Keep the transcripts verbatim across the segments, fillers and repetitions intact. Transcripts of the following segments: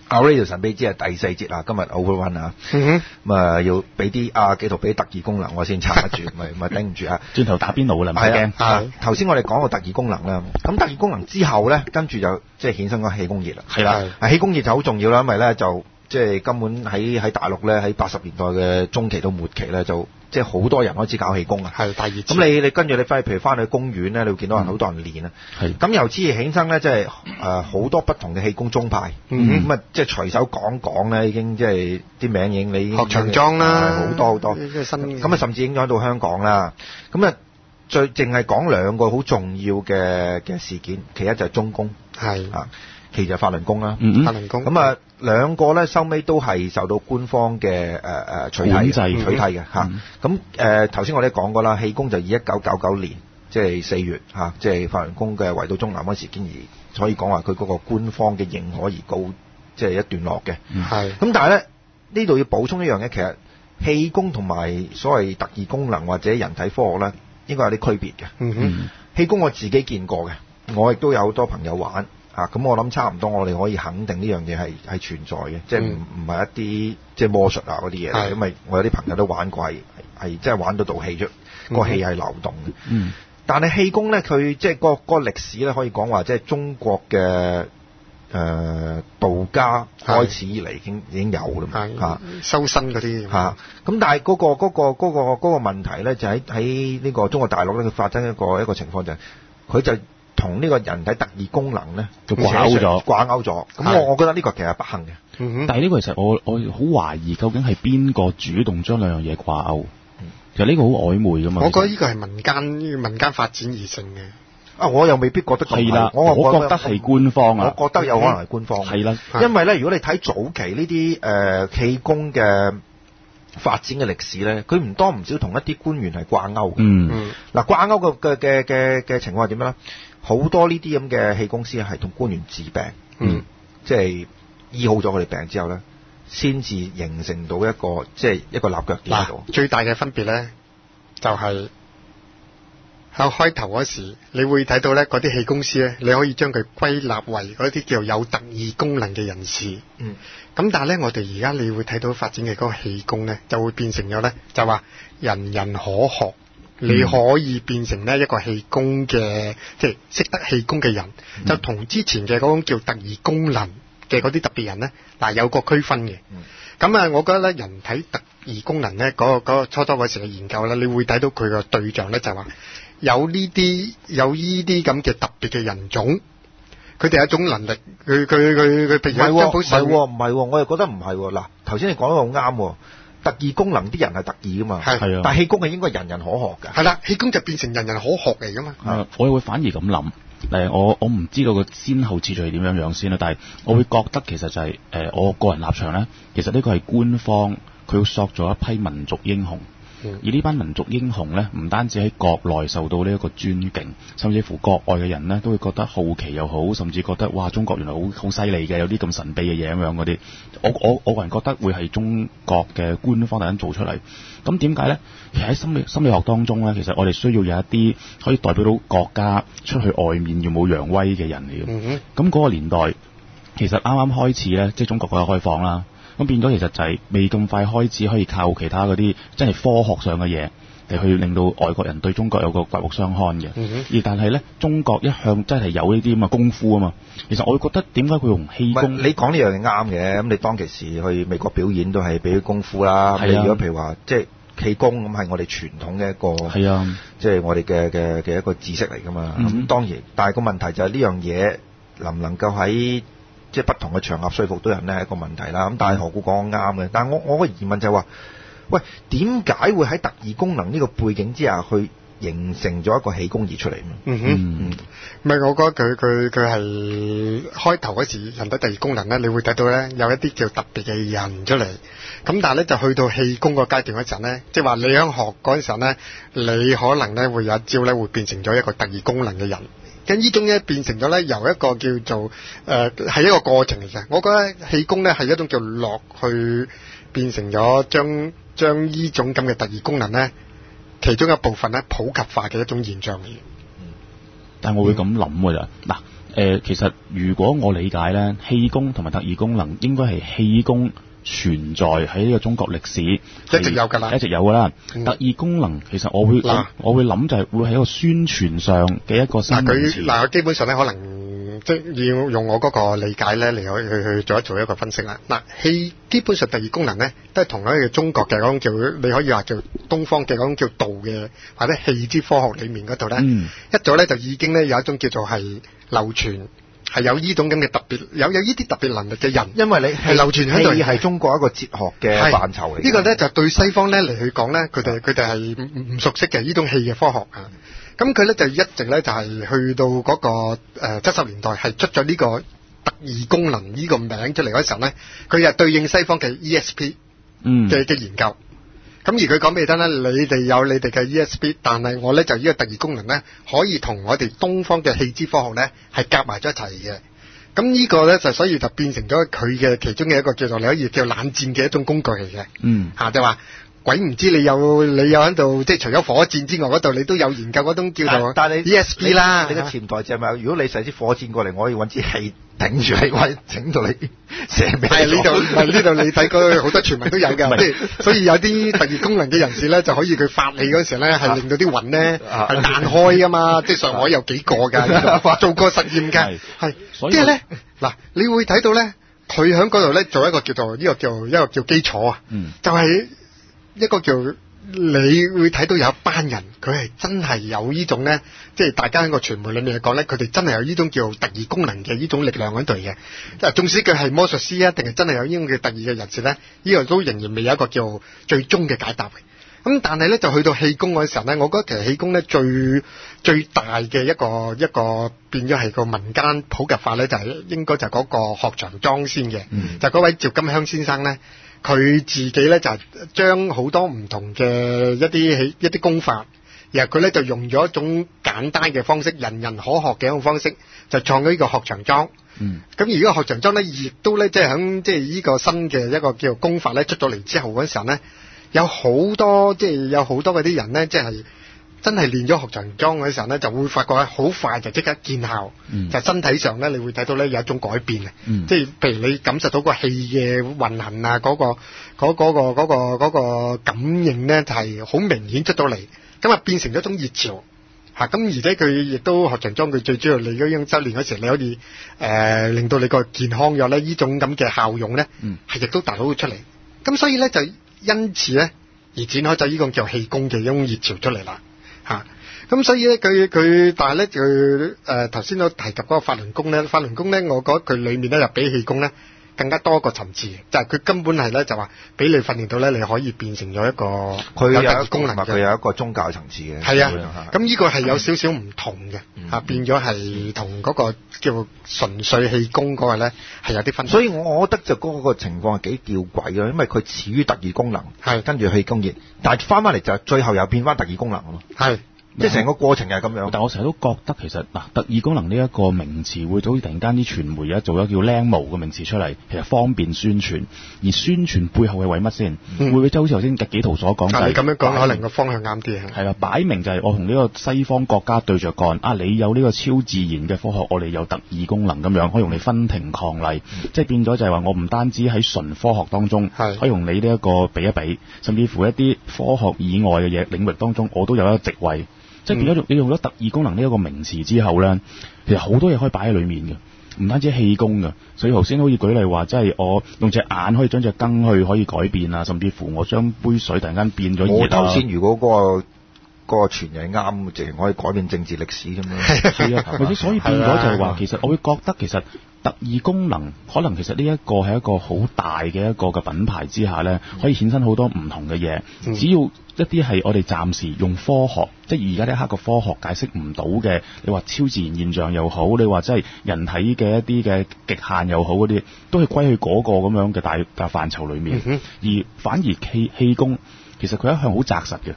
Our Radio 神秘之係第四節啊，今日 Overrun 啊， 嗯咁啊要俾啲阿紀陶俾啲特異功能我先撐得住，咪咪頂唔住啊！ 轉頭打邊爐啦，唔使驚。 啊，頭先我哋講個特異功能啦，咁特異功能之後咧，跟住就即係衍生個氣功熱啦。 係啦， 啊氣功熱就好重要啦，因為咧就即係根本喺喺大陸咧喺八十年代嘅中期到末期咧就。即係好多人開始搞氣功啊！ 係大熱。 咁你你跟住你翻去，譬如翻去公園咧，你會見到人好多人練啊。 係。 咁由此而衍生咧，即係誒好多不同嘅氣功宗派。嗯。咁啊，即係隨手講講咧，已經即係啲名已經你已經學長莊啦， 好多好多。咁啊，甚至影響到香港啦。咁啊，最淨係講兩個好重要嘅嘅事件，其一就係中功。 係。啊。 其實法輪功啦， 嗯， 法輪功咁啊兩個咧收尾都係受到官方嘅誒誒取締取締嘅嚇。咁誒頭先我哋講過啦，氣功就以一九九九年即係四月嚇，即係法輪功嘅圍到中南嗰時經而可以講話佢嗰個官方嘅認可而告即係一段落嘅。 係。 咁但係咧呢度要補充一樣嘢，其實氣功同埋所謂特異功能或者人體科學咧應該有啲區別嘅。 嗯哼。 氣功我自己見過嘅，我亦都有好多朋友玩。啊，咁我諗差唔多，我哋可以肯定呢樣嘢係係存在嘅，即係唔唔係一啲即係魔術啊嗰啲嘢，因為我有啲朋友都玩過，係係即係玩到道氣出，個氣係流動嘅。 嗯。 但係氣功咧，佢即係個個歷史咧，可以講話即係中國嘅誒、呃、道家開始以嚟已經已經有啦嘛嚇， 修身嗰啲嚇。咁但係嗰、嗰個嗰、嗰個嗰、嗰個嗰、嗰個問題咧，就喺喺呢個中國大陸咧，佢發生一個一個情況就係、是、佢就。同呢個人體特異功能咧， 就掛鈎咗， 掛鈎咗。咁我我覺得呢個其實係不幸嘅。 嗯、 但係呢個其實我我好懷疑，究竟係邊個主動將兩樣嘢掛鈎？嗯、其實呢個好曖昧噶嘛。 我覺得呢個係民間民間發展而成嘅。 啊，我又未必覺得咁係。 係啦，我我覺得係官方啊。 我覺得有可能係官方。 係、嗯、啦， 因為咧，如果你睇早期呢啲誒氣功嘅發展嘅歷史咧，佢唔多唔少同一啲官員係掛鈎嘅。 嗯。 嗱，掛鈎嘅嘅嘅嘅情況係點樣咧？好多呢啲咁嘅氣功師係同官員治病， 嗯， 即係醫好咗佢哋病之後咧，先至形成到一個即係一個立腳點喺度。 最大嘅分別咧，就係喺開頭嗰時，你會睇到咧嗰啲氣功師咧，你可以將佢歸納為嗰啲叫有特異功能嘅人士。 嗯， 咁但係咧，我哋而家你會睇到發展嘅嗰個氣功咧，就會變成咗咧，就話人人可學。你可以變成呢一個氣功嘅，即係識得氣功嘅人，嗯、就同之前嘅嗰種叫特異功能嘅嗰啲特別人咧，嗱有個區分嘅。咁啊、嗯，我覺得咧，人體特異功能咧，嗰、嗰個、嗰個初初嗰時嘅研究咧，你會睇到佢個對象咧，就話有呢啲有呢啲咁嘅特別嘅人種，佢哋有一種能力，佢佢佢佢譬如唔係唔係唔係，我又覺得唔係喎。嗱，頭先你講得好啱喎。特異功能啲人係特異噶嘛，係啊，但係氣功係應該人人可學㗎。 係啦，氣功就變成人人可學嚟噶嘛。 誒、啊，我會反而咁諗，誒，我我唔知道個先後次序係點樣樣先啦，但係我會覺得其實就係、是、誒、呃，我個人立場咧，其實呢個係官方佢要塑造一批民族英雄。而呢班民族英雄呢，唔單止喺國內受到呢一個尊敬，甚至乎國外嘅人呢都會覺得好奇又好，甚至覺得哇，中國原來好好犀利嘅，有啲咁神秘嘅嘢咁樣嗰啲。我我我個人覺得會係中國嘅官方突然做出嚟。咁點解呢？其實喺心理心理學當中呢，其實我哋需要有一啲可以代表到國家出去外面耀武揚威嘅人嚟嘅。咁嗰、嗯、哼個年代其實啱啱開始呢，即係中國嗰個開放啦。咁變咗其實就係未咁快開始可以靠其他嗰啲真係科學上嘅嘢嚟去令到外國人對中國有個刮目相看嘅。嗯、哼而但係咧，中國一向真係有呢啲咁嘅功夫啊嘛。其實我會覺得點解佢用氣功？ 你講呢樣嘢啱嘅。咁你當其時去美國表演都係俾啲功夫啦。係啊。如果譬如話即係氣功咁係我哋傳統嘅一個係啊，即係我哋嘅嘅嘅一個知識嚟㗎嘛。咁、嗯、當然，但係個問題就係呢樣嘢能唔能夠喺即係不同嘅場合說服到人咧係一個問題啦。咁但係何故講啱嘅？但係我我個疑問就係話，喂，點解會喺特異功能呢個背景之下去形成咗一個氣功而出嚟？ 嗯哼，嗯，唔係我覺得佢佢佢係開頭嗰時人體特異功能咧，你會睇到咧有一啲叫特別嘅人出嚟。咁但係咧就去到氣功個階段嗰陣咧，即係話你喺學嗰陣時候咧，你可能咧會有一招咧會變成咗一個特異功能嘅人。咁呢種咧變成咗咧由一個叫做誒係、呃、一個過程嚟嘅。我覺得氣功咧係一種叫落去變成咗將將呢種咁嘅特異功能咧其中一部分咧普及化嘅一種現象嚟嘅。 但係我會咁諗㗎咋嗱。 呃，其實如果我理解咧，氣功同埋特異功能應該係氣功存在喺呢個中國歷史一直有㗎啦， 一直有㗎啦。 嗯、 特異功能其實我會、嗯、我，我會諗就係會喺一個宣傳上嘅一個新名詞。 嗱佢嗱基本上咧可能。即係要用我嗰個理解咧嚟去去去做一做一個分析啦。嗱，氣基本上特異功能咧都係同一個中國嘅嗰種叫，你可以話叫東方嘅嗰種叫道嘅或者氣之科學裡面嗰度咧， 嗯、一早咧就已經咧有一種叫做係流傳係有呢種咁嘅特別有有呢啲特別能力嘅人， 因為你係流傳喺度係中國一個哲學嘅範疇嚟。呢、 呢個咧就對西方咧嚟去講咧，佢哋佢哋係唔唔熟悉嘅呢種氣嘅科學啊。咁佢咧就一直咧就係去到嗰個誒七十年代係出咗呢個特異功能呢個名出嚟嗰時候咧，佢又對應西方嘅 E S P 嘅嘅研究。咁、嗯、而佢講俾你聽咧，你哋有你哋嘅 E S P， 但係我咧就呢個特異功能咧可以同我哋東方嘅氣之科學咧係夾埋咗一齊嘅。咁呢個咧就所以就變成咗佢嘅其中嘅一個叫做你可以叫冷戰嘅一種工具嚟嘅。嗯，嚇就話。鬼唔知你有你有喺度，即係除咗火箭之外嗰度，你都有研究嗰種叫做 E S P 啦。 你嘅潛台詞係咪？如果你射支火箭過嚟，我可以揾支氣頂住你，或者整到你射咩？ 係呢度，唔係呢度。你睇過好多傳聞都有嘅，即係所以有啲特異功能嘅人士咧，就可以佢發氣嗰時咧，係令到啲雲咧係彈開噶嘛。即係上海有幾個㗎，做過實驗㗎，係。即係咧嗱，你會睇到咧，佢喺嗰度咧做一個叫做呢個叫一個叫基礎啊，嗯、就係、是。一個叫你會睇到有一班人，佢係真係有呢種咧，即係大家喺個傳媒裏面嚟講咧，佢哋真係有呢種叫特異功能嘅呢種力量喺度嘅。即係縱使佢係魔術師啊，定係真係有呢種嘅特異嘅人士咧，呢、呢個都仍然未有一個叫最終嘅解答嘅。咁但係咧，就去到氣功嗰時候咧，我覺得其實氣功咧最最大嘅一個一個變咗係個民間普及化咧，就係、是、應該就係嗰個學長莊先嘅，嗯、就嗰位趙金香先生咧。佢自己咧就係將好多唔同嘅一啲一啲功法，然後佢咧就用咗一種簡單嘅方式，人人可學嘅一種方式，就創咗呢個學長莊。嗯，咁而呢個學長莊咧，亦都咧即係喺即係呢個新嘅一個叫做功法咧出咗嚟之後嗰時候咧，有好多即係、就是、有好多嗰啲人咧，即係。真係練咗學長莊嗰時候咧，就會發覺好快就即刻見效，嗯、就身體上咧，你會睇到咧有一種改變嘅，嗯、即係譬如你感受到個氣嘅運行啊，嗰、嗰個嗰、嗰個嗰、嗰個嗰、嗰個感應咧，就係、是、好明顯出到嚟，咁啊變成咗一種熱潮嚇，咁、啊、而且佢亦都學長莊佢最主要你嗰種修練嗰時，你可以誒、呃、令到你個健康咗咧，呢種咁嘅效用咧，係亦、嗯、都達到出嚟，咁所以咧就因此咧而展開咗呢個叫氣功嘅一種熱潮出嚟啦。嚇，咁、啊、所以咧，佢佢但係咧，佢誒頭先都提及嗰個法輪功咧，法輪功咧，我覺得佢裡面咧又比氣功咧更加多個層次，就係、是、佢根本係咧就話俾你訓練到咧，你可以變成咗一個佢有特異功能嘅，佢有一個宗教層次嘅。係啊，咁呢個係有少少唔同嘅嚇、嗯啊，變咗係同嗰個叫純粹氣功嗰個咧係有啲分別。所以我覺得就嗰個情況係幾吊詭嘅，因為佢始於特異功能，係跟住氣功熱，但係翻翻嚟就最後又變翻特異功能咯。係。即係成個過程係咁樣，但我成日都覺得其實嗱，特異功能呢一個名詞會好似突然間啲傳媒而家做咗叫靚模嘅名詞出嚟，其實方便宣傳，而宣傳背後係為乜先？嗯、會唔會即係好似頭先紀陶所講？但係你咁樣講，可能個方向啱啲係。係啦，擺明就係我同呢個西方國家對着幹啊！你有呢個超自然嘅科學，我哋有特異功能咁樣，可以用你分庭抗禮，嗯、即係變咗就係話我唔單止喺純科學當中，係可以用你呢一個比一比，甚至乎一啲科學以外嘅嘢領域當中，我都有一個席位。即係變咗，你用咗特異功能呢一個名詞之後咧，其實好多嘢可以擺喺裡面嘅，唔單止氣功嘅。所以頭先好似舉例話，即係我用隻眼可以將隻羹去可以改變啊，甚至乎我將杯水突然間變咗熱啊。我頭先如果嗰個嗰個傳係啱，淨係可以改變政治歷史咁樣。係啊，或者所以變咗就係話，其實我會覺得其實特異功能可能其實呢一個係一個好大嘅一個嘅品牌之下咧，可以衍生好多唔同嘅嘢。嗯、只要一啲係我哋暫時用科學，即係而家呢一刻個科學解釋唔到嘅，你話超自然現象又好，你話即係人體嘅一啲嘅極限又好嗰啲，都係歸去嗰個咁樣嘅大大範疇裡面。嗯、而反而氣氣功其實佢一向好紮實嘅。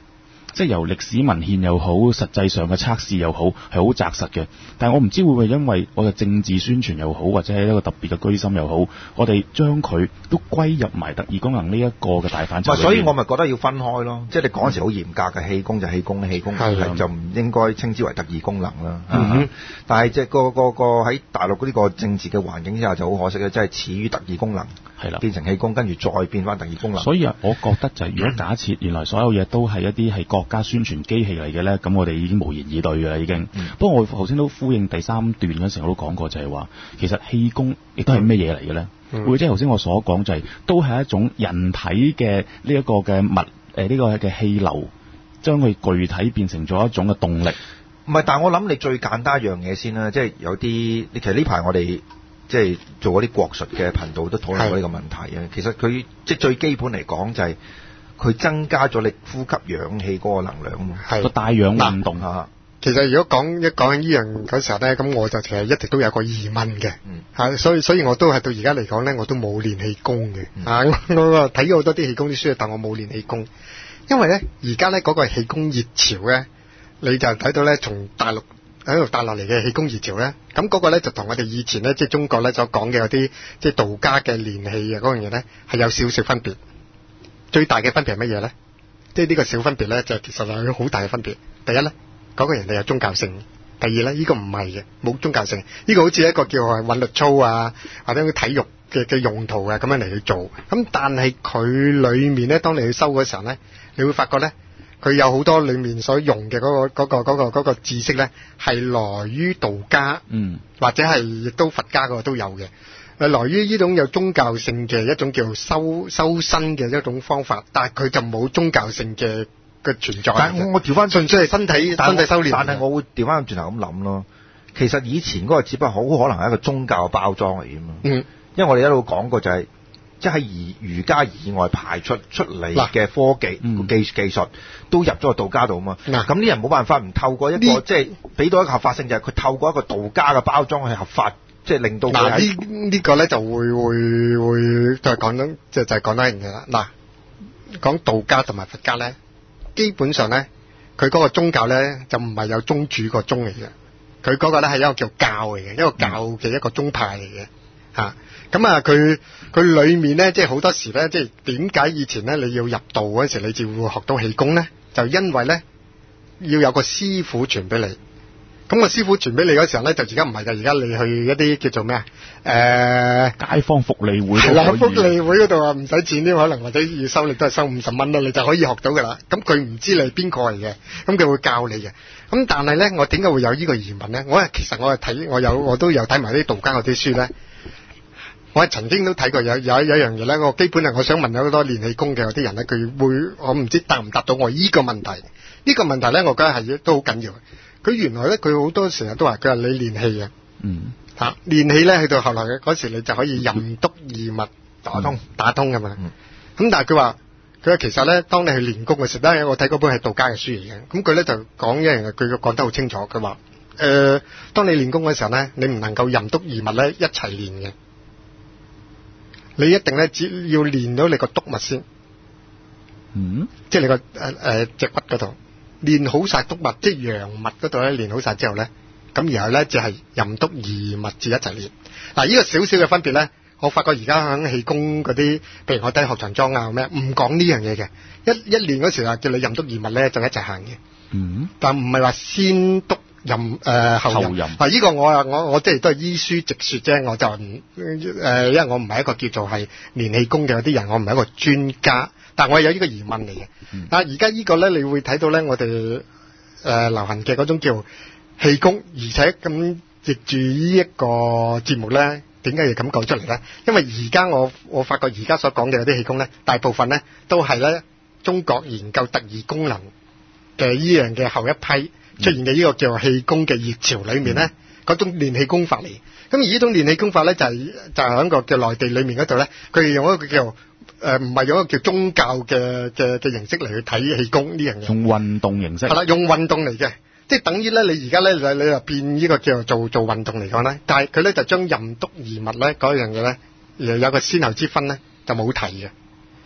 即係由歷史文獻又好，實際上嘅測試又好，係好紮實嘅。但係我唔知會唔會因為我嘅政治宣傳又好，或者係一個特別嘅居心又好，我哋將佢都歸入埋特異功能呢一個嘅大範疇。 所以我咪覺得要分開咯。即係你嗰陣時好嚴格嘅氣功就氣功，氣功係就唔應該稱之為特異功能啦。嗯、但係即係個個個喺大陸呢個政治嘅環境之下就好可惜嘅，即係始於特異功能，係啦，變成氣功，跟住再變翻特異功能。 所以啊，我覺得就係如果假設原來所有嘢都係一啲係國家宣傳機器嚟嘅咧，咁我哋已經無言以對嘅啦，已經。嗯、不過我頭先都呼應第三段嗰時，我都講過就係話，其實氣功亦都係咩嘢嚟嘅咧？嗯、會即係頭先我所講就係、是、都係一種人體嘅呢一個嘅物誒呢、呃這個嘅氣流，將佢具體變成咗一種嘅動力。 唔係，但係我諗你最簡單一樣嘢先啦，即係有啲，其實呢排我哋即係做嗰啲國術嘅頻道都討論過呢個問題啊。其實佢即係最基本嚟講就係佢增加咗你呼吸氧氣嗰個能量， 係個帶氧運動嚇。 其實如果講一講緊呢樣嗰時候咧，咁我就其實一直都有個疑問嘅，嚇、嗯，所以所以我都係到而家嚟講咧，我都冇練氣功嘅，嚇、嗯，我睇咗好多啲氣功啲書，但我冇練氣功，因為咧而家咧嗰個氣功熱潮咧，你就睇到咧從大陸喺度帶落嚟嘅氣功熱潮咧，咁嗰個咧就同我哋以前咧即係中國咧所講嘅嗰啲即係道家嘅練氣嘅嗰樣嘢咧係有少少分別，最大嘅分別係乜嘢咧？即係呢個小分別咧就其實係有好大嘅分別。第一咧。嗰個人哋有宗教性，第二咧，呢個唔係嘅，冇宗教性，呢個好似一個叫係韻律操啊，或者體育嘅嘅用途啊，咁樣嚟去做。咁但係佢裏面咧，當你去收嗰時候咧，你會發覺咧，佢有好多裏面所用嘅嗰個嗰個嗰個嗰個知識咧，係來於道家，嗯，或者係亦都佛家嗰個都有嘅，係來於呢種有宗教性嘅一種叫修修身嘅一種方法，但係佢就冇宗教性嘅嘅存在。 但係我我調翻純粹係身體身體修煉。 但係我會調翻轉頭咁諗咯，其實以前嗰個只不過好可能係一個宗教包裝嚟嘅嘛。嗯，因為我哋一路講過就係、是，即係喺儒家以外排出出嚟嘅科技、嗯、技技術都入咗個道家度嘛。嗱，咁啲人冇辦法唔透過一個即係俾到一個合法性，就係、是、佢透過一個道家嘅包裝去合法，即、就、係、是、令到佢喺呢呢個咧就會會會就係講緊即係就係講得一樣嘢啦。嗱，講道家同埋佛家咧。基本上咧，佢嗰個宗教咧就唔係有宗主個宗嚟嘅，佢嗰個咧係一個叫教嚟嘅，一個教嘅一個宗派嚟嘅嚇。咁啊，佢佢裡面咧，即係好多時咧，即係點解以前咧你要入道嗰時，你就會學到氣功咧？就因為咧要有個師傅傳俾你。咁個師傅傳俾你嗰時候咧，就而家唔係㗎，而家你去一啲叫做咩啊？誒、呃， 街坊福利會係啦，福利會嗰度啊，唔使錢添，可能或者要收你都係收五十蚊啦，你就可以學到㗎啦。咁佢唔知你係邊個嚟嘅，咁佢會教你嘅。咁但係咧，我點解會有呢個疑問咧？我係其實我係睇，我有我都有睇埋啲道家嗰啲書咧。我係曾經都睇過有有有一樣嘢咧，我基本係我想問有好多練氣功嘅有啲人咧，佢會我唔知答唔答到我依個問題。呢、呢個問題咧，我覺得係都好緊要。佢原來咧，佢好多時候都話佢話你練氣嘅，嗯，嚇、啊、練氣咧，去到後來嘅嗰時，你就可以任督二脈打通、嗯、打通㗎嘛。咁、嗯、但係佢話佢話其實咧，當你去練功嘅時候咧，我睇嗰本係道家嘅書嚟嘅。咁佢咧就講一樣嘢，佢講得好清楚。佢話誒，當你練功嘅時候咧，你唔能夠任督二脈咧一齊練嘅，你一定咧只要練到你個督脈先，嗯，即係你個誒誒脊骨嗰度。練好晒督脈，即係陽脈嗰度咧，練好晒之後咧，咁然後咧就係任督二脈至一齊練。嗱，呢個少少嘅分別咧，我發覺而家喺氣功嗰啲，譬如我睇學長莊啊咩，唔講呢樣嘢嘅。一一練嗰時啊，叫你任督二脈咧，就一齊行嘅。嗯，但唔係話先督任誒、呃、後任。嗱，呢個我啊我我即係都係依書直說啫，我就唔誒、呃，因為我唔係一個叫做係練氣功嘅嗰啲人，我唔係一個專家。但我有呢個疑問嚟嘅，嗯、但係而家呢個咧，你會睇到咧，我哋誒、呃、流行嘅嗰種叫氣功，而且咁藉住呢一個節目咧，點解要咁講出嚟咧？因為而家我我發覺而家所講嘅嗰啲氣功咧，大部分咧都係咧中國研究特異功能嘅依樣嘅後一批出現嘅呢個叫氣功嘅熱潮裏面咧，嗰、嗯、種練氣功法嚟。咁而呢種練氣功法咧，就係、是、就係、是、喺個叫內地裏面嗰度咧，佢哋用一個叫誒唔係用一個叫宗教嘅嘅嘅形式嚟去睇氣功呢樣嘢， 用運動形式係啦，用運動嚟嘅，即係等於咧你而家咧你你又變呢個叫做做做運動嚟講咧，但係佢咧就將任督二脈咧嗰樣嘢咧，有個先後之分咧就冇提嘅。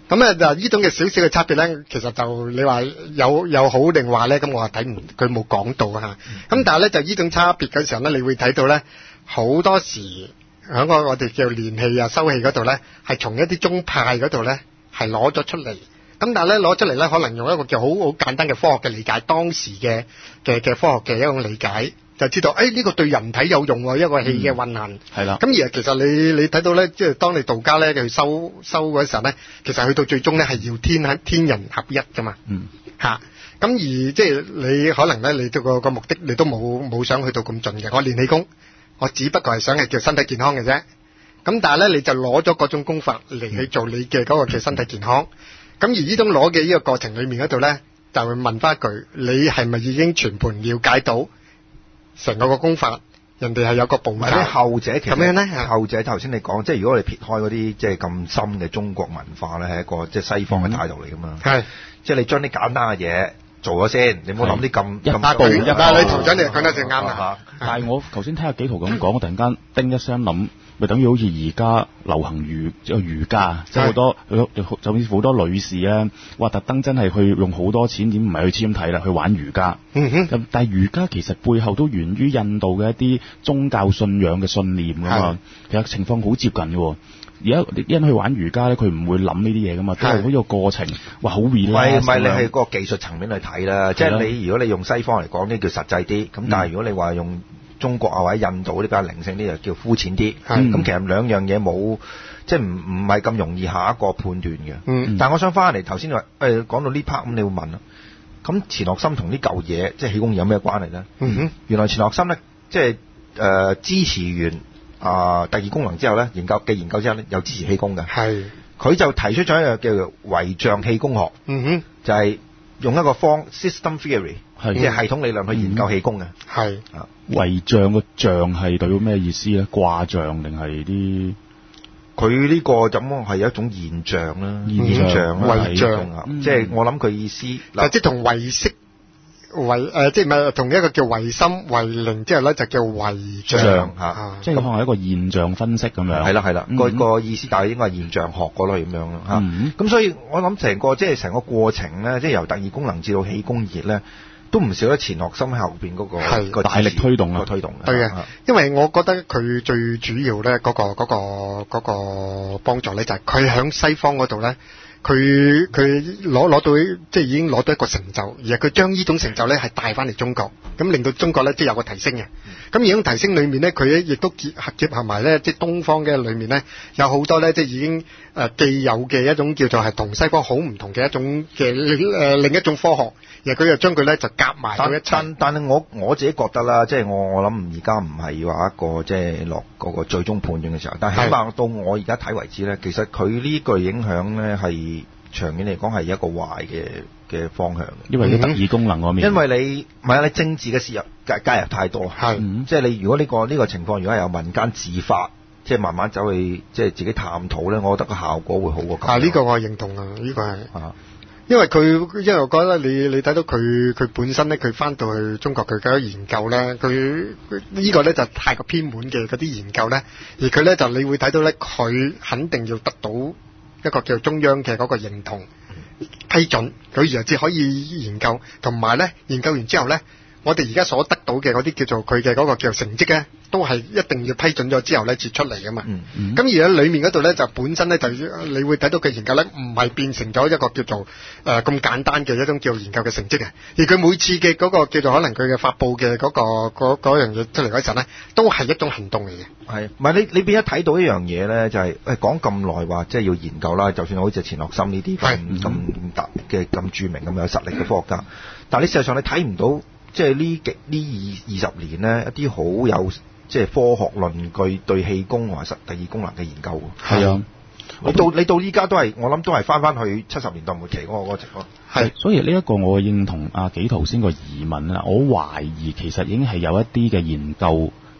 咁啊，就呢種嘅少少嘅差別咧，其實就你話有有好定話咧，咁我係睇唔佢冇講到嚇。咁、嗯、但係咧就呢種差別嘅時候咧，你會睇到咧好多時喺個我哋叫練氣啊收氣嗰度咧，係從一啲宗派嗰度咧係攞咗出嚟。咁但係咧攞出嚟咧，可能用一個叫好好簡單嘅科學嘅理解，當時嘅嘅嘅科學嘅一種理解。就知道，誒、哎、呢、這個對人體有用喎，一個氣嘅運行。係啦、嗯。咁而其實你你睇到咧，即係當你道家咧去修修嗰時候咧，其實去到最終咧係要天天人合一噶嘛。嗯。嚇、啊。咁而即係你可能咧，你個個目的你都冇冇想去到咁盡嘅。我練氣功，我只不過係想係叫身體健康嘅啫。咁但係咧，你就攞咗嗰種功法嚟去做你嘅嗰個叫身體健康。咁、嗯、而呢種攞嘅呢個過程裡面嗰度咧，就會問翻一句：你係咪已經全盤了解到？成個個功法，人哋係有個步驟。啲後者其實咁樣咧， 後者頭先你講，即係如果我哋撇開嗰啲即係咁深嘅中國文化咧，係一個即係西方嘅態度嚟噶嘛。係、嗯，即係你將啲簡單嘅嘢做咗先，你唔好諗啲咁一百步。 入啊，你圖長你講得正啱啊！ 但係我頭先聽阿紀陶咁講，我突然間叮一聲諗。咪等於好似而家流行瑜即係瑜伽，即係好多，甚至乎好多女士咧，哇！特登真係去用好多錢，點唔係去簽體啦，去玩瑜伽。嗯哼。咁但係瑜伽其實背後都源於印度嘅一啲宗教信仰嘅信念㗎嘛。其實情況好接近嘅。而家一人去玩瑜伽咧，佢唔會諗呢啲嘢㗎嘛，都係好似個過程。哇！好 relax。 唔係你係個技術層面去睇啦，即係你如果你用西方嚟講呢叫實際啲，咁、嗯、但係如果你話用中國啊或者印度嗰啲比較靈性啲，就叫膚淺啲。咁、嗯、其實兩樣嘢冇，即係唔唔係咁容易下一個判斷嘅。嗯。但係我想翻嚟頭先話誒講到呢 part 咁，你會問啦。咁錢學森同呢嚿嘢即係氣功有咩關係咧？嗯哼。原來錢學森咧，即係誒、呃、支持完啊、呃、第二功能之後咧，研究嘅研究之後咧，又支持氣功嘅。係。佢就提出咗一個叫做維象氣功學。嗯哼。就係、是、用一個方 system theory。係，即係系統理論去研究氣功嘅。係、嗯、啊， 維象個象係代表咩意思咧？卦象定係啲？ 佢呢個咁係一種現象啦，現象啦，維象啊，即係我諗佢意思。 嗱，即係同唯識、唯誒，即係咪同一個叫唯心、唯靈之後咧，就叫維象嚇。 即係可能係一個現象分析咁樣。 係啦係啦，個、嗯、個意思，但係應該係現象學嗰類咁樣咯嚇。咁、嗯、所以我諗成個即係成個過程咧，即係由第二功能至到氣功熱咧。都唔少得錢學森喺後邊嗰、那個大力推動啊， 推動嘅。 對嘅，因為我覺得佢最主要咧嗰、那個嗰、那個嗰、那個幫助咧就係佢喺西方嗰度咧，佢佢攞攞到即係已經攞到一個成就，而係佢將呢種成就咧係帶翻嚟中國，咁令到中國咧即係有個提升嘅。咁而喺提升裏面咧，佢亦都結合結合埋咧，即係東方嘅裏面咧有好多咧，即係已經誒、呃、既有嘅一種叫做係同西方好唔同嘅一種嘅誒、呃、另一種科學。而佢又將佢咧就夾埋到一齊。 但但係我我自己覺得啦，即係我我諗而家唔係話一個即係落嗰個最終判斷嘅時候，但係起碼到我而家睇為止咧，其實佢呢個影響咧係長遠嚟講係一個壞嘅嘅方向。 因為啲特異功能嗰面。 因為你唔係啊，你政治嘅介入介介入太多。係、嗯。即係你如果呢、呢個呢、呢個情況，如果係由民間自發，即係慢慢走去即係自己探討咧，我覺得個效果會好過咁。 啊，呢、呢個我認同啊，呢、呢個係。啊。因為佢，因為我覺得你你睇到佢佢本身咧，佢翻到去中國佢嘅研究咧，佢呢個咧就太過偏門嘅嗰啲研究咧，而佢咧就你會睇到咧，佢肯定要得到一個叫中央嘅嗰個認同批准，佢然後至可以研究，同埋咧研究完之後咧，我哋而家所得到嘅嗰啲叫做佢嘅嗰個叫做成績咧，都係一定要批准咗之後咧，至出嚟噶嘛。咁、嗯嗯、而喺裏面嗰度咧，就本身咧就你會睇到佢研究咧，唔係變成咗一個叫做誒咁、呃、簡單嘅一種叫研究嘅成績嘅，而佢每次嘅嗰個叫做可能佢嘅發布嘅嗰、嗰個嗰樣嘢出嚟嗰陣咧，都係一種行動嚟嘅。 係，唔係你你變咗睇到一樣嘢咧，就係誒講咁耐話，即係要研究啦。就算好似錢學森呢啲咁咁特嘅咁著名咁有實力嘅科學家，但係你事實上你睇唔到。即係呢幾呢二二十年咧，一啲好有即係科學論據對氣功或者第二功能嘅研究。係啊，你到你到依家都係，我諗都係翻翻去七十年代末期嗰個嗰個情況。 係，所以呢一個我認同阿紀陶先個疑問啦。我懷疑其實已經係有一啲嘅研究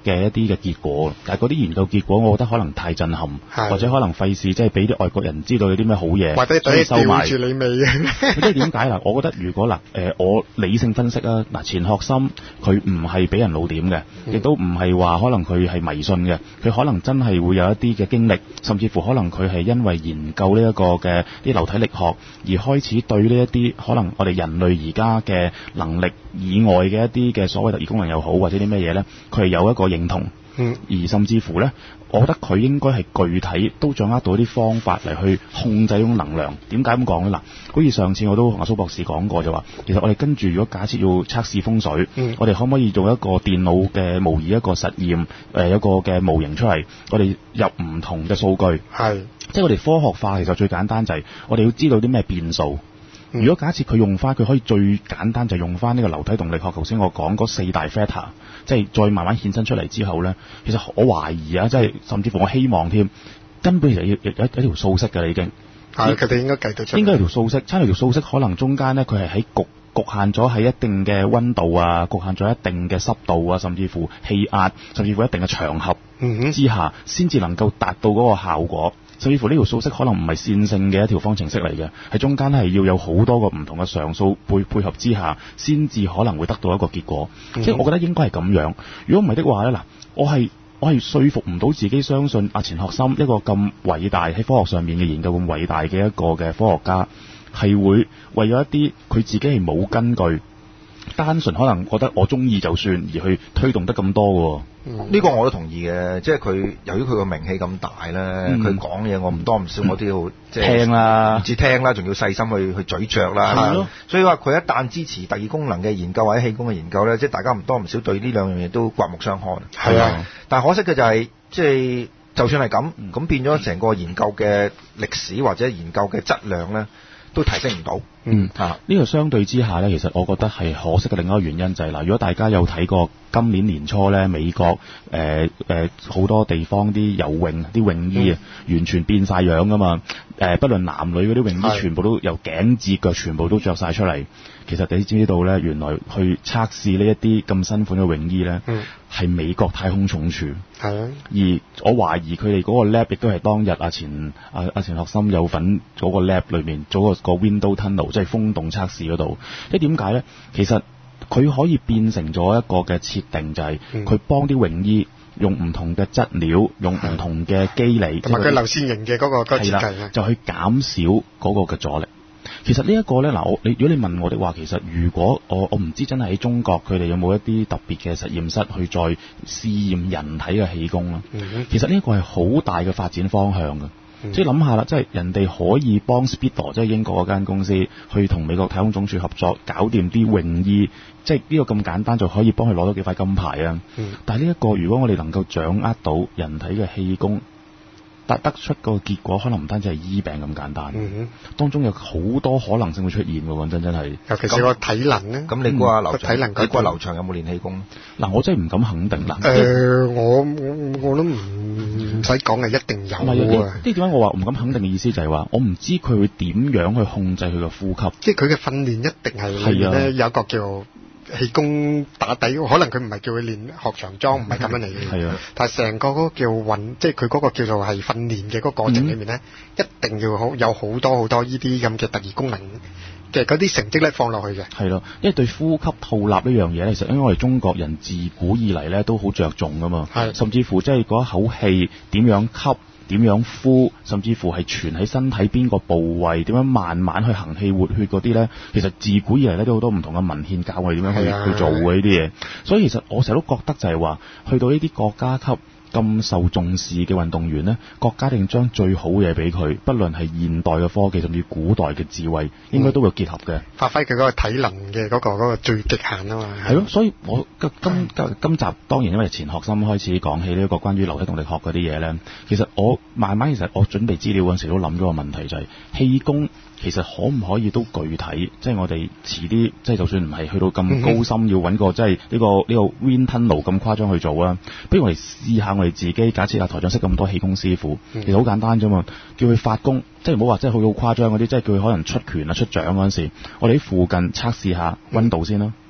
嘅一啲嘅結果，但係嗰啲研究結果，我覺得可能太震撼，或者可能費事即係俾啲外國人知道有啲咩好嘢， 或者等收埋住你味啊！ 即係點解啦？我覺得如果嗱誒、呃，我理性分析啊，嗱錢學森佢唔係俾人老點嘅，亦都唔係話可能佢係迷信嘅，佢可能真係會有一啲嘅經歷，甚至乎可能佢係因為研究呢一個嘅啲流體力學而開始對呢一啲可能我哋人類而家嘅能力以外嘅一啲嘅所謂特異功能又好，或者啲咩嘢呢，佢係有一個認同， 嗯， 而甚至乎呢，我覺得佢應該係具體都掌握到一啲方法嚟去控制呢種能量。點解咁講呢？嗱，好似上次我都同阿蘇博士講過就話，其實我哋跟住如果假設要測試風水，嗯、我哋可唔可以做一個電腦嘅模擬一個實驗，誒一個嘅模型出嚟，我哋入唔同嘅數據， 係， 即係我哋科學化其實最簡單就係我哋要知道啲咩變數。如果假設佢用翻，佢可以最簡單就用翻呢個流體動力學，頭先我講嗰四大 factor， 即係再慢慢衍生出嚟之後咧，其實我懷疑啊，即係甚至乎我希望添，根本其實要有有一條數式㗎啦已經。 係，佢哋應該計到出嚟。應該有條數式，差條條數式可能中間咧，佢係喺局局限咗喺一定嘅溫度啊，局限咗一定嘅濕度啊，甚至乎氣壓，甚至乎一定嘅場合之下，先至、嗯、能夠達到嗰個效果。甚至乎呢條數式可能唔係線性嘅一條方程式嚟嘅，喺中間係要有好多個唔同嘅常數配配合之下，先至可能會得到一個結果。嗯、即係我覺得應該係咁樣。如果唔係的話咧，嗱，我係我係說服唔到自己相信阿錢學森一個咁偉大喺科學上面嘅研究咁偉大嘅一個嘅科學家，係會為咗一啲佢自己係冇根據，單純可能覺得我中意就算而去推動得咁多喎。 呢、嗯、個我都同意嘅，即係佢由於佢個名氣咁大咧，佢講嘢我唔多唔少我都要、嗯、即係聽啦，唔止聽啦，仲要細心去去咀嚼啦。係咯，所以話佢一旦支持特異功能嘅研究或者氣功嘅研究咧，即係大家唔多唔少對呢兩樣嘢都刮目相看。係啊，啊但係可惜嘅就係、是、即係就算係咁，咁、嗯、變咗成個研究嘅歷史或者研究嘅質量咧，都提升唔到。 嗯，嚇、啊，呢、這個相對之下咧，其實我覺得係可惜嘅另一個原因就係、是、嗱，如果大家有睇過今年年初咧，美國誒誒好多地方啲游泳啲泳衣啊，嗯、完全變晒樣噶嘛，誒、呃，不論男女嗰啲泳衣全部都由頸至腳全部都着晒出嚟。其實你知唔知道咧？原來去測試呢一啲咁新款嘅泳衣咧，係、嗯、美國太空總署。係啊，而我懷疑佢哋嗰個 lab 亦都係當日阿錢阿阿錢學森有份嗰個 lab 裏面做個個 window tunnel，即係風洞測試嗰度。即係點解咧？其實佢可以變成咗一個嘅設定，就係佢幫啲泳衣用唔同嘅質料，用唔同嘅機理， 同埋佢流線型嘅嗰個嗰個設計， 就去減少嗰個嘅阻力。其實呢一個咧，嗱，我你如果你問我的話，其實如果我我唔知真係喺中國佢哋有冇一啲特別嘅實驗室去再試驗人體嘅氣功啦。嗯、其實呢一個係好大嘅發展方向嘅。嗯、即係諗下啦，即係人哋可以幫 Speedo 即係英國嗰間公司去同美國太空總署合作，搞掂啲泳衣，即係呢個咁簡單就可以幫佢攞到幾塊金牌啊。嗯、但係呢一個如果我哋能夠掌握到人體嘅氣功，得得出個結果可能唔單止係醫病咁簡單，嗯、哼當中有好多可能性會出現嘅。講真真係， 尤其是個體能咧。 咁你估下劉翔？ 體能你估下劉翔有冇練氣功？ 嗱，我真係唔敢肯定啦。 誒、呃，我我我都唔唔使講係一定有嘅。 呢點解我話唔敢肯定嘅意思就係話，我唔知佢會點樣去控制佢嘅呼吸。 即係佢嘅訓練一定係裏面咧有一個叫氣功打底，可能佢唔係叫佢練學長裝，唔係咁樣嚟嘅。係啊，但係成個嗰個叫運，即係佢嗰個叫做係訓練嘅嗰個過程裏面咧，嗯、一定要好有好多好多呢啲咁嘅特異功能嘅嗰啲成績咧放落去嘅。係咯， 因為對呼吸吐納呢樣嘢，其實因為我哋中國人自古以嚟咧都好着重噶嘛，係，甚至乎即係嗰一口氣點樣吸。點樣呼，甚至乎係存喺身體邊個部位，點樣慢慢去行氣活血嗰啲咧，其實自古以嚟咧都好多唔同嘅文獻教我哋點樣去、啊、去做嘅呢啲嘢。所以其實我成日都覺得就係話，去到呢啲國家級咁受重視嘅運動員呢，國家一定將最好嘅嘢俾佢，不論係現代嘅科技，甚至古代嘅智慧，應該都會結合嘅、嗯，發揮佢嗰個體能嘅嗰、嗰個嗰、嗰個最極限啊嘛。係咯，所以我今今今集當然因為錢學森開始講起呢一個關於流體動力學嗰啲嘢咧，其實我慢慢其實我準備資料嗰陣時都諗咗個問題，就係、是、氣功其實可唔可以都具體，即係我哋遲啲，即係就算唔係去到咁高深，嗯、要揾個即係呢個呢、呢個 wind tunnel 咁誇張去做啊，不如我哋試下我哋自己，假設阿台長識咁多氣功師傅，嗯、其實好簡單啫嘛，叫佢發功，即係唔好話即係好好誇張嗰啲，即係叫佢可能出拳啊出掌嗰陣時，我哋喺附近測試下溫度先啦。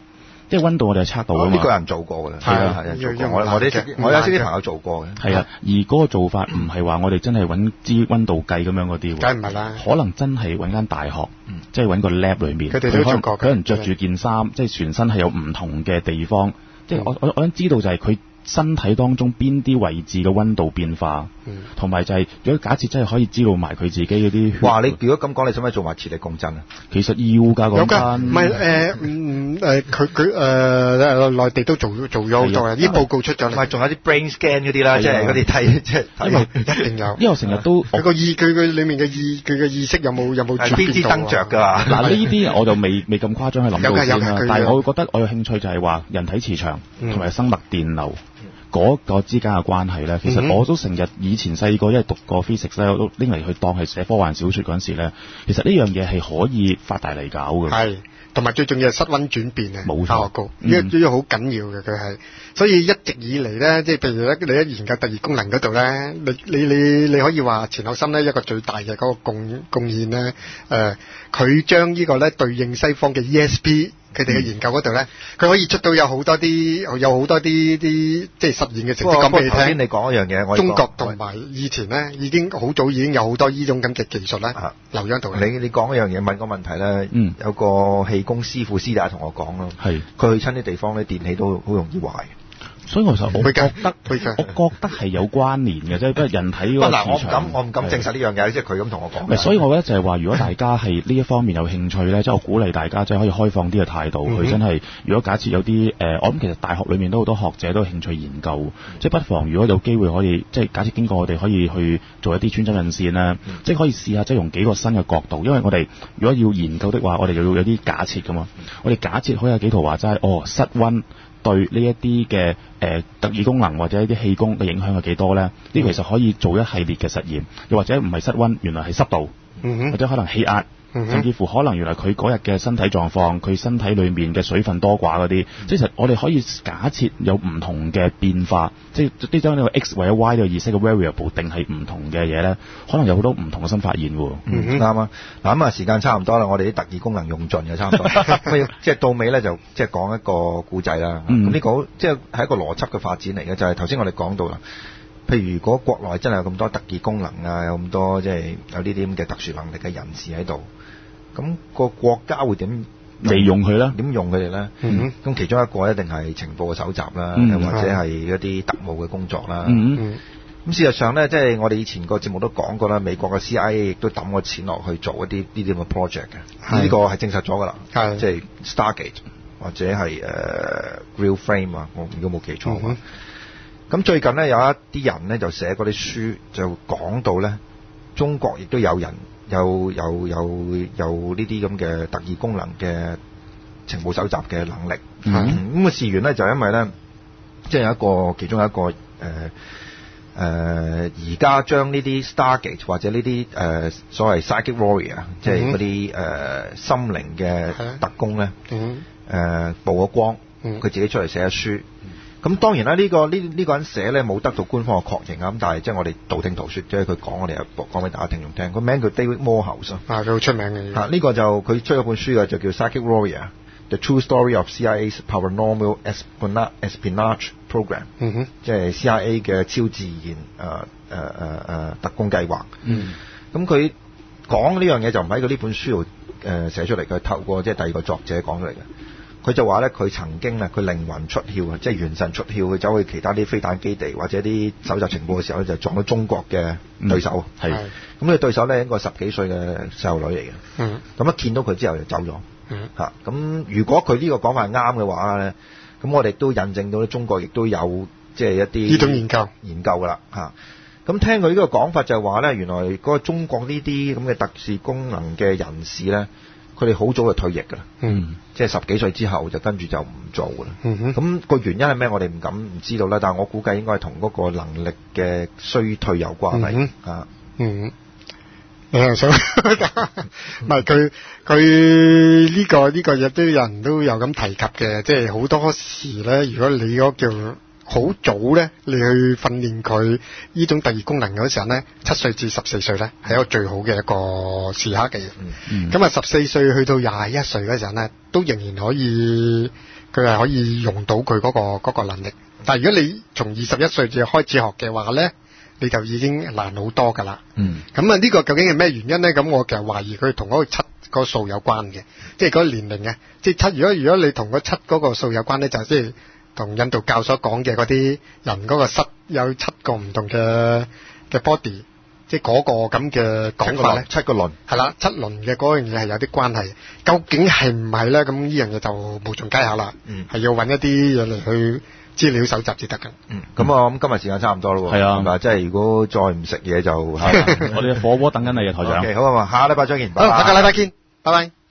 即係溫度我哋係測到啊嘛。 呢個人做過㗎啦， 係啊係啊，做過。我我哋我有識啲朋友做過嘅。 係啊，而嗰個做法唔係話我哋真係揾支溫度計咁樣嗰啲喎。 梗唔係啦。 可能真係揾間大學，即係揾個 lab 裏面。 佢哋都做過。 可能着住件衫，即係全身係有唔同嘅地方。即係我我我想知道就係佢身體當中邊啲位置嘅溫度變化，同埋、嗯、就係、是、如果假設真係可以知道埋佢自己嗰啲血。 哇！你如果咁講，你使唔使做埋磁力共振啊？ 其實要㗎， 有㗎，唔係誒嗯誒佢佢誒內地都做做咗好多嘅，啲報告出咗嚟。 唔係仲有啲 brain scan 嗰啲啦，即係嗰啲睇即係因為一定有。 因為我成日都佢個意佢佢裡面嘅意佢嘅意識有冇有冇轉變到？ 邊支燈着㗎？ 嗱呢啲我就未未咁誇張去諗到先啦。但係我會覺得我有興趣就係話人體磁場同埋生物電流。嗰個之間嘅關係咧，其實我都成日以前細個因為讀過 physics 咧，我都拎嚟去當係寫科幻小説嗰陣時咧，其實呢樣嘢係可以發大嚟搞嘅。係，同埋最重要係室溫轉變啊，冇錯，高呢個呢個好緊要嘅佢係，所以一直以嚟咧，即係譬如咧，你一研究特異功能嗰度咧，你你你你可以話錢學森咧一個最大嘅嗰個貢貢獻咧，誒、呃，佢將呢個咧對應西方嘅 E S P。佢哋嘅研究嗰度咧，佢可以出到有好多啲，有好多啲啲即係實驗嘅成績講俾你聽。頭先你講一樣嘢，我中國同埋以前咧已經好早已經有好多呢種咁嘅技術咧，留咗喺度。 你你講一樣嘢，問個問題咧，嗯、有個氣功師傅師弟同我講咯，係佢去親啲地方咧，電器都好容易壞。所以其實我覺得，我覺得係有關聯嘅，即係不過人體嗰個磁場。我唔敢，我唔敢證實呢樣嘢，即係佢咁同我講。所以我覺得就係話，如果大家係呢一方面有興趣咧，即係我鼓勵大家即係可以開放啲嘅態度，佢真係如果假設有啲誒、呃，我諗其實大學裏面都好多學者都有興趣研究，即係不妨如果有機會可以，即係假設經過我哋可以去做一啲穿針引線啦，嗯、即係可以試下即係用幾個新嘅角度，因為我哋如果要研究的話，我哋又要有啲假設噶嘛，我哋假設好似有幾圖話齋，哦室溫。對呢一啲嘅誒特異功能或者一啲氣功嘅影響係幾多咧？呢、嗯、其實可以做一系列嘅實驗，又或者唔係室溫，原來係濕度，嗯、或者可能氣壓。甚至乎可能原來佢嗰日嘅身體狀況，佢身體裏面嘅水分多寡嗰啲，即係其實我哋可以假設有唔同嘅變化，即係呢張呢個 X 或者 Y 呢個意識嘅 variable 定係唔同嘅嘢咧，可能有好多唔同嘅新發現喎。 嗯，啱啊。嗱咁啊，時間差唔多啦，我哋啲特異功能用盡嘅差唔多，即係到尾咧就即係講一個故仔啦。咁呢、嗯、個即係係一個邏輯嘅發展嚟嘅，就係頭先我哋講到啦。譬如如果國內真係有咁多特異功能啊，有咁多即係有呢啲咁嘅特殊能力嘅人士喺度。咁個國家會點利用佢咧？點用佢哋咧？咁、嗯、哼其中一個一定係情報嘅搜集啦，嗯、或者係一啲特務嘅工作啦。咁、嗯、事實上咧，即係我哋以前個節目都講過啦，美國嘅 C I A 亦都抌個錢落去做一啲呢啲咁嘅 project 嘅。呢、這個係證實咗㗎啦。係即係 Stargate 或者係誒、uh, Real Frame 啊，我如果冇記錯啊。咁、嗯、最近咧有一啲人咧就寫嗰啲書就講到咧，中國亦都有人。有有有有呢啲咁嘅特異功能嘅情報搜集嘅能力，咁嘅事緣咧就因為咧，即係有一個其中有一個誒誒而家將呢啲 Stargate 或者呢啲誒所謂 Psychic Warrior，即係嗰啲誒心靈嘅特工咧，誒曝咗光，佢自己出嚟寫咗書。咁當然啦，呢、這個呢呢、這個人寫咧冇得到官方嘅確認啊，咁但係即係我哋道聽途說，即係佢講，我哋又講俾大家聽眾聽。個名叫 David Morehouse 啊，佢好出名嘅。啊，呢、這個就佢出咗本書嘅，就叫 Psychic Warrior: The True Story of C I A's Paranormal Espionage Program。嗯哼，即係 C I A 嘅超自然誒誒誒誒特工計劃。嗯，咁佢講呢樣嘢就唔喺佢呢本書度誒寫出嚟，佢透過即係第二個作者講出嚟嘅。佢就話咧，佢曾經咧，佢靈魂出竅啊，即係元神出竅，佢走去其他啲飛彈基地或者啲搜集情報嘅時候咧，就撞到中國嘅對手。係、嗯，咁呢個對手咧，一個十幾歲嘅細路女嚟嘅。嗯，咁一見到佢之後就走咗。嗯，嚇、啊，咁如果佢呢個講法係啱嘅話咧，咁我哋都印證到咧，中國亦都有即係一啲呢種研究研究㗎啦。嚇、啊，咁聽佢呢個講法就係話咧，原來嗰個中國呢啲咁嘅特殊功能嘅人士咧。佢哋好早就退役㗎啦，嗯，即係十幾歲之後就跟住就唔做㗎啦。嗯哼，咁個原因係咩？我哋唔敢唔知道啦。但係我估計應該係同嗰個能力嘅衰退有關係啊。嗯，你係想唔係佢佢呢個呢個嘢都有人都有咁提及嘅，即係好多時咧，如果你嗰叫好早咧，你去訓練佢呢種特異功能嗰時候咧，七歲至十四歲咧係一個最好嘅一個時刻嘅。咁啊、嗯，十四歲去到廿一歲嗰時候咧，都仍然可以佢係可以用到佢嗰、嗰個嗰個能力。但係如果你從二十一歲至開始學嘅話咧，你就已經難好多㗎啦。 嗯。 咁啊，呢個究竟係咩原因咧？咁我其實懷疑佢同嗰個七個數有關嘅，即係嗰個年齡嘅，即係七。如果如果你同個七嗰個數有關咧，就係即係同印度教所講嘅嗰啲人嗰個室有七個唔同嘅嘅 body。即係嗰個咁嘅講嘅話咧， 七個輪係啦，七輪嘅嗰樣嘢係有啲關係。究竟係唔係咧？咁呢樣嘢就無從稽考啦。嗯，係要揾一啲嘢嚟去資料搜集至得㗎。 嗯，咁我諗今日時間差唔多咯喎。係啊，係咪？即係如果再唔食嘢就，我哋嘅火鍋等緊你嘅台長。 OK，好啊嘛，下個禮拜再見。 好，下個禮拜見，拜拜。